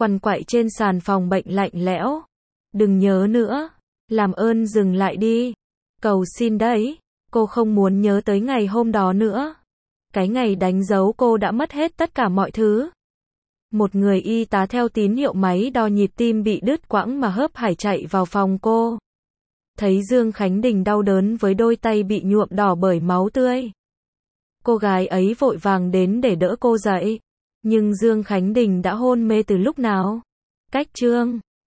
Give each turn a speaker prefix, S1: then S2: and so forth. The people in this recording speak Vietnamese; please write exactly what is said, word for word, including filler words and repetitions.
S1: quằn quại trên sàn phòng bệnh lạnh lẽo. Đừng nhớ nữa. Làm ơn dừng lại đi. Cầu xin đấy. Cô không muốn nhớ tới ngày hôm đó nữa. Cái ngày đánh dấu cô đã mất hết tất cả mọi thứ. Một người y tá theo tín hiệu máy đo nhịp tim bị đứt quãng mà hớp hải chạy vào phòng cô. Thấy Dương Khánh Đình đau đớn với đôi tay bị nhuộm đỏ bởi máu tươi. Cô gái ấy vội vàng đến để đỡ cô dậy. Nhưng Dương Khánh Đình đã hôn mê từ lúc nào? Cách chương